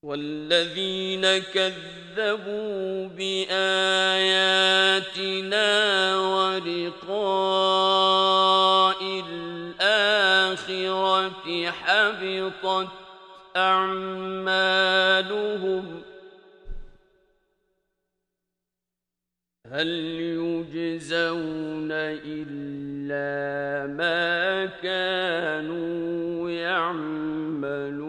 والذين كذبوا بآياتنا ولقاء الآخرة حبطت أعمالهم هل يجزون إلا ما كانوا يعملون